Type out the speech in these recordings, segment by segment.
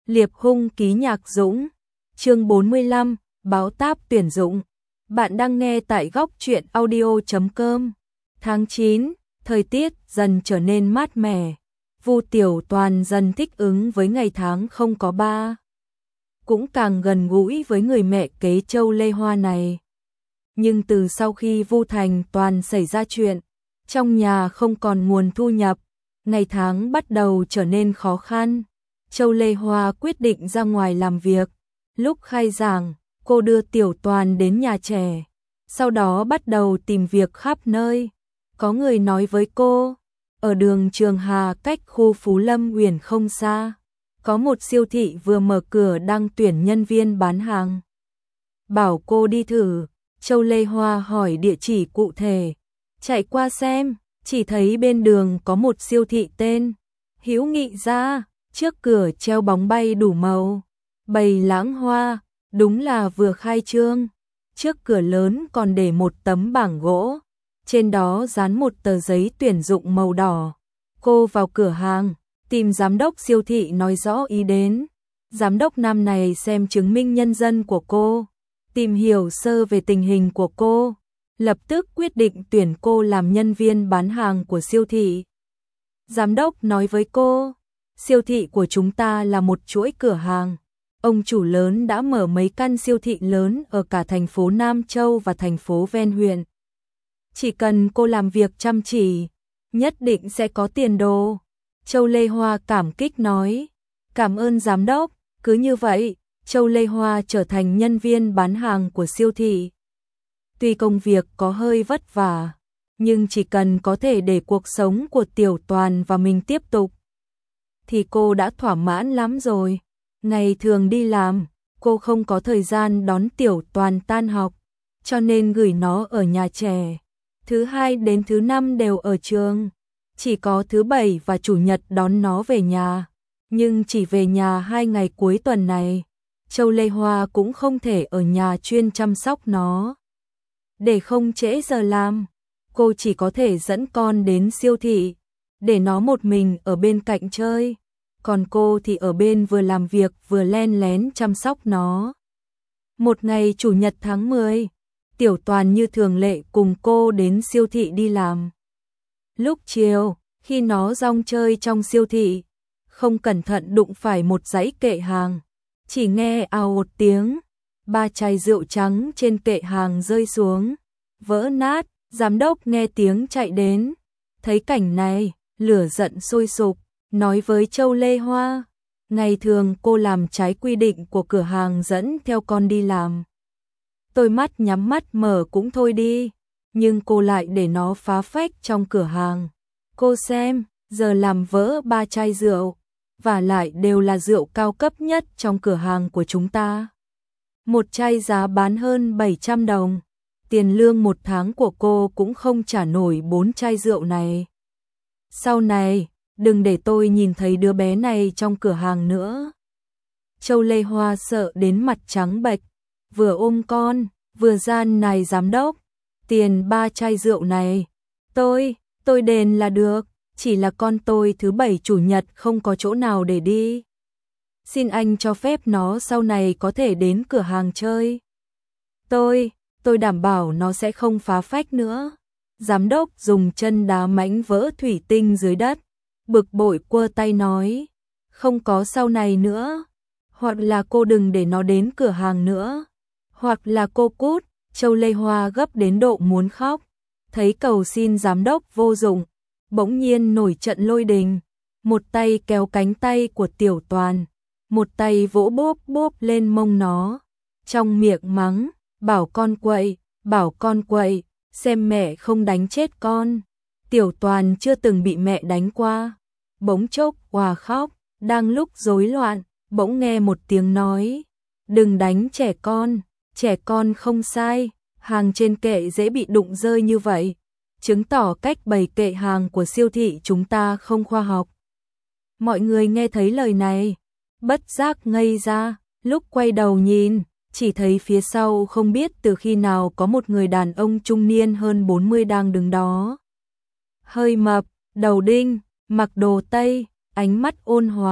Liệp hung ký Nhạc Dũng. Chương 45, báo táp tuyển dụng. Bạn đang nghe tại góc truyện audio.com. Tháng 9, thời tiết dần trở nên mát mẻ. Vu Tiểu Toàn dần thích ứng với ngày tháng không có ba. Cũng càng gần gũi với người mẹ kế Châu Lê Hoa này. Nhưng từ sau khi Vu Thành Toàn xảy ra chuyện, trong nhà không còn nguồn thu nhập, ngày tháng bắt đầu trở nên khó khăn. Châu Lê Hoa quyết định ra ngoài làm việc. Lúc khai giảng, cô đưa Tiểu Toàn đến nhà trẻ, sau đó bắt đầu tìm việc khắp nơi. Có người nói với cô, ở đường Trường Hà cách khu Phú Lâm Uyển không xa, có một siêu thị vừa mở cửa đang tuyển nhân viên bán hàng. Bảo cô đi thử. Châu Lê Hoa hỏi địa chỉ cụ thể, chạy qua xem, chỉ thấy bên đường có một siêu thị tên Hữu Nghị Gia, trước cửa treo bóng bay đủ màu, bày lãng hoa, đúng là vừa khai trương. Trước cửa lớn còn để một tấm bảng gỗ, trên đó dán một tờ giấy tuyển dụng màu đỏ. Cô vào cửa hàng, tìm giám đốc siêu thị nói rõ ý đến. Giám đốc năm này xem chứng minh nhân dân của cô, tìm hiểu sơ về tình hình của cô, lập tức quyết định tuyển cô làm nhân viên bán hàng của siêu thị. Giám đốc nói với cô, siêu thị của chúng ta là một chuỗi cửa hàng. Ông chủ lớn đã mở mấy căn siêu thị lớn ở cả thành phố Nam Châu và thành phố ven huyện. Chỉ cần cô làm việc chăm chỉ, nhất định sẽ có tiền đồ. Châu Lê Hoa cảm kích nói, cảm ơn giám đốc. Cứ như vậy, Châu Lê Hoa trở thành nhân viên bán hàng của siêu thị. Tuy công việc có hơi vất vả, nhưng chỉ cần có thể để cuộc sống của Tiểu Toàn và mình tiếp tục, thì cô đã thỏa mãn lắm rồi. Ngày thường đi làm, cô không có thời gian đón Tiểu Toàn tan học, cho nên gửi nó ở nhà trẻ. Thứ hai đến thứ năm đều ở trường, chỉ có thứ bảy và chủ nhật đón nó về nhà. Nhưng chỉ về nhà 2 ngày cuối tuần này, Châu Lê Hoa cũng không thể ở nhà chuyên chăm sóc nó. Để không trễ giờ làm, cô chỉ có thể dẫn con đến siêu thị, để nó một mình ở bên cạnh chơi. Còn cô thì ở bên vừa làm việc vừa len lén chăm sóc nó. Một ngày chủ nhật tháng 10, Tiểu Toàn như thường lệ cùng cô đến siêu thị đi làm. Lúc chiều, khi nó rong chơi trong siêu thị, không cẩn thận đụng phải một dãy kệ hàng. Chỉ nghe ào một tiếng, 3 chai rượu trắng trên kệ hàng rơi xuống, vỡ nát. Giám đốc nghe tiếng chạy đến, thấy cảnh này, lửa giận sôi sục, nói với Châu Lê Hoa, ngày thường cô làm trái quy định của cửa hàng dẫn theo con đi làm. Tôi mắt nhắm mắt mở cũng thôi đi, nhưng cô lại để nó phá phách trong cửa hàng. Cô xem, giờ làm vỡ 3 chai rượu, và lại đều là rượu cao cấp nhất trong cửa hàng của chúng ta. Một chai giá bán hơn 700 đồng. Tiền lương một tháng của cô cũng không trả nổi 4 chai rượu này. Sau này, đừng để tôi nhìn thấy đứa bé này trong cửa hàng nữa. Châu Lê Hoa sợ đến mặt trắng bệch, vừa ôm con, vừa gian nài giám đốc. Tiền 3 chai rượu này, tôi đền là được, chỉ là con tôi thứ bảy chủ nhật không có chỗ nào để đi. Xin anh cho phép nó sau này có thể đến cửa hàng chơi. Tôi đảm bảo nó sẽ không phá phách nữa. Giám đốc dùng chân đá mảnh vỡ thủy tinh dưới đất, bực bội quơ tay nói, không có sau này nữa. Hoặc là cô đừng để nó đến cửa hàng nữa, hoặc là cô cút. Châu Lê Hoa gấp đến độ muốn khóc, thấy cầu xin giám đốc vô dụng, bỗng nhiên nổi trận lôi đình, một tay kéo cánh tay của Tiểu Toàn, một tay vỗ bóp bóp lên mông nó, trong miệng mắng, bảo con quậy, xem mẹ không đánh chết con. Tiểu Toàn chưa từng bị mẹ đánh qua, bỗng chốc òa khóc. Đang lúc rối loạn, bỗng nghe một tiếng nói, đừng đánh trẻ con không sai, hàng trên kệ dễ bị đụng rơi như vậy, chứng tỏ cách bày kệ hàng của siêu thị chúng ta không khoa học. Mọi người nghe thấy lời này, bất giác ngây ra, lúc quay đầu nhìn, chỉ thấy phía sau không biết từ khi nào có một người đàn ông trung niên hơn 40 đang đứng đó. Hơi mập, đầu đinh, mặc đồ Tây, ánh mắt ôn hòa,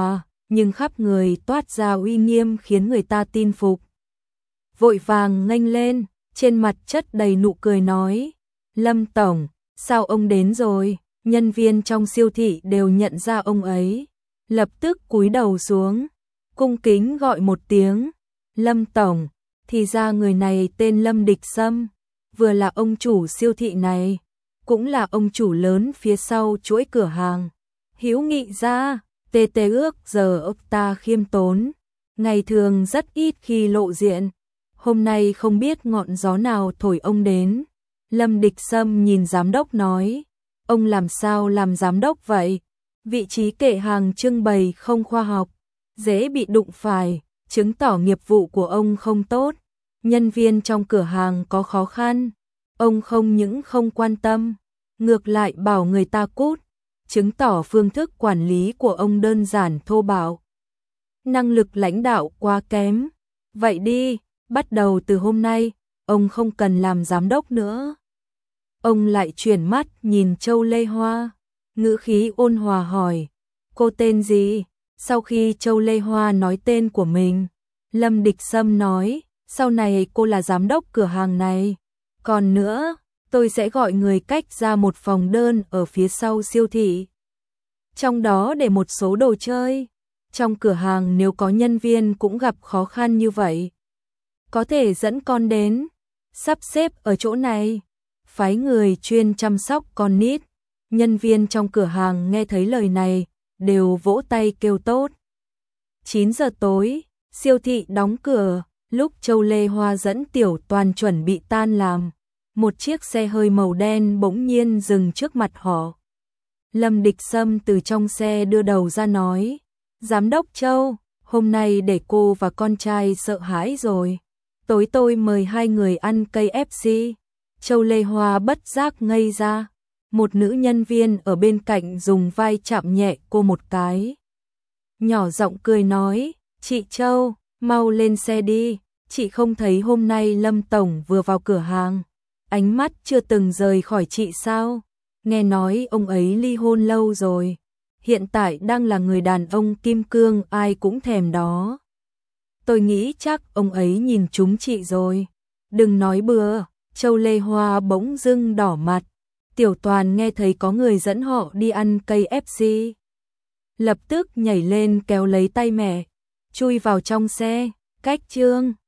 nhưng khắp người toát ra uy nghiêm khiến người ta tin phục. Vội vàng nghênh lên, trên mặt chất đầy nụ cười nói, Lâm Tổng, sao ông đến rồi? Nhân viên trong siêu thị đều nhận ra ông ấy, lập tức cúi đầu xuống, cung kính gọi một tiếng, Lâm Tổng, thì ra người này tên Lâm Địch Sâm, vừa là ông chủ siêu thị này, cũng là ông chủ lớn phía sau chuỗi cửa hàng. Hữu Nghị gia, tê ước giờ ông ta khiêm tốn, ngày thường rất ít khi lộ diện, hôm nay không biết ngọn gió nào thổi ông đến. Lâm Địch Sâm nhìn giám đốc nói, ông làm sao làm giám đốc vậy? Vị trí kệ hàng trưng bày không khoa học, dễ bị đụng phải, chứng tỏ nghiệp vụ của ông không tốt. Nhân viên trong cửa hàng có khó khăn, ông không những không quan tâm, ngược lại bảo người ta cút, chứng tỏ phương thức quản lý của ông đơn giản thô bạo. Năng lực lãnh đạo quá kém. Vậy đi, bắt đầu từ hôm nay, ông không cần làm giám đốc nữa. Ông lại chuyển mắt nhìn Châu Lê Hoa, ngữ khí ôn hòa hỏi, cô tên gì? Sau khi Châu Lê Hoa nói tên của mình, Lâm Địch Sâm nói, sau này cô là giám đốc cửa hàng này. Còn nữa, tôi sẽ gọi người cách ra một phòng đơn ở phía sau siêu thị. Trong đó để một số đồ chơi. Trong cửa hàng nếu có nhân viên cũng gặp khó khăn như vậy, có thể dẫn con đến, sắp xếp ở chỗ này. Phái người chuyên chăm sóc con nít. Nhân viên trong cửa hàng nghe thấy lời này, đều vỗ tay kêu tốt. 9 giờ tối, siêu thị đóng cửa, lúc Châu Lê Hoa dẫn Tiểu Toàn chuẩn bị tan làm, một chiếc xe hơi màu đen bỗng nhiên dừng trước mặt họ. Lâm Địch Sâm từ trong xe đưa đầu ra nói, Giám đốc Châu, hôm nay để cô và con trai sợ hãi rồi. Tối tôi mời hai người ăn KFC. Châu Lê Hoa bất giác ngây ra. Một nữ nhân viên ở bên cạnh dùng vai chạm nhẹ cô một cái. Nhỏ giọng cười nói, chị Châu, mau lên xe đi. Chị không thấy hôm nay Lâm Tổng vừa vào cửa hàng, ánh mắt chưa từng rời khỏi chị sao? Nghe nói ông ấy ly hôn lâu rồi, hiện tại đang là người đàn ông kim cương ai cũng thèm đó. Tôi nghĩ chắc ông ấy nhìn trúng chị rồi. Đừng nói bừa. Châu Lê Hoa bỗng dưng đỏ mặt. Tiểu Toàn nghe thấy có người dẫn họ đi ăn KFC, lập tức nhảy lên kéo lấy tay mẹ, chui vào trong xe. Cách chương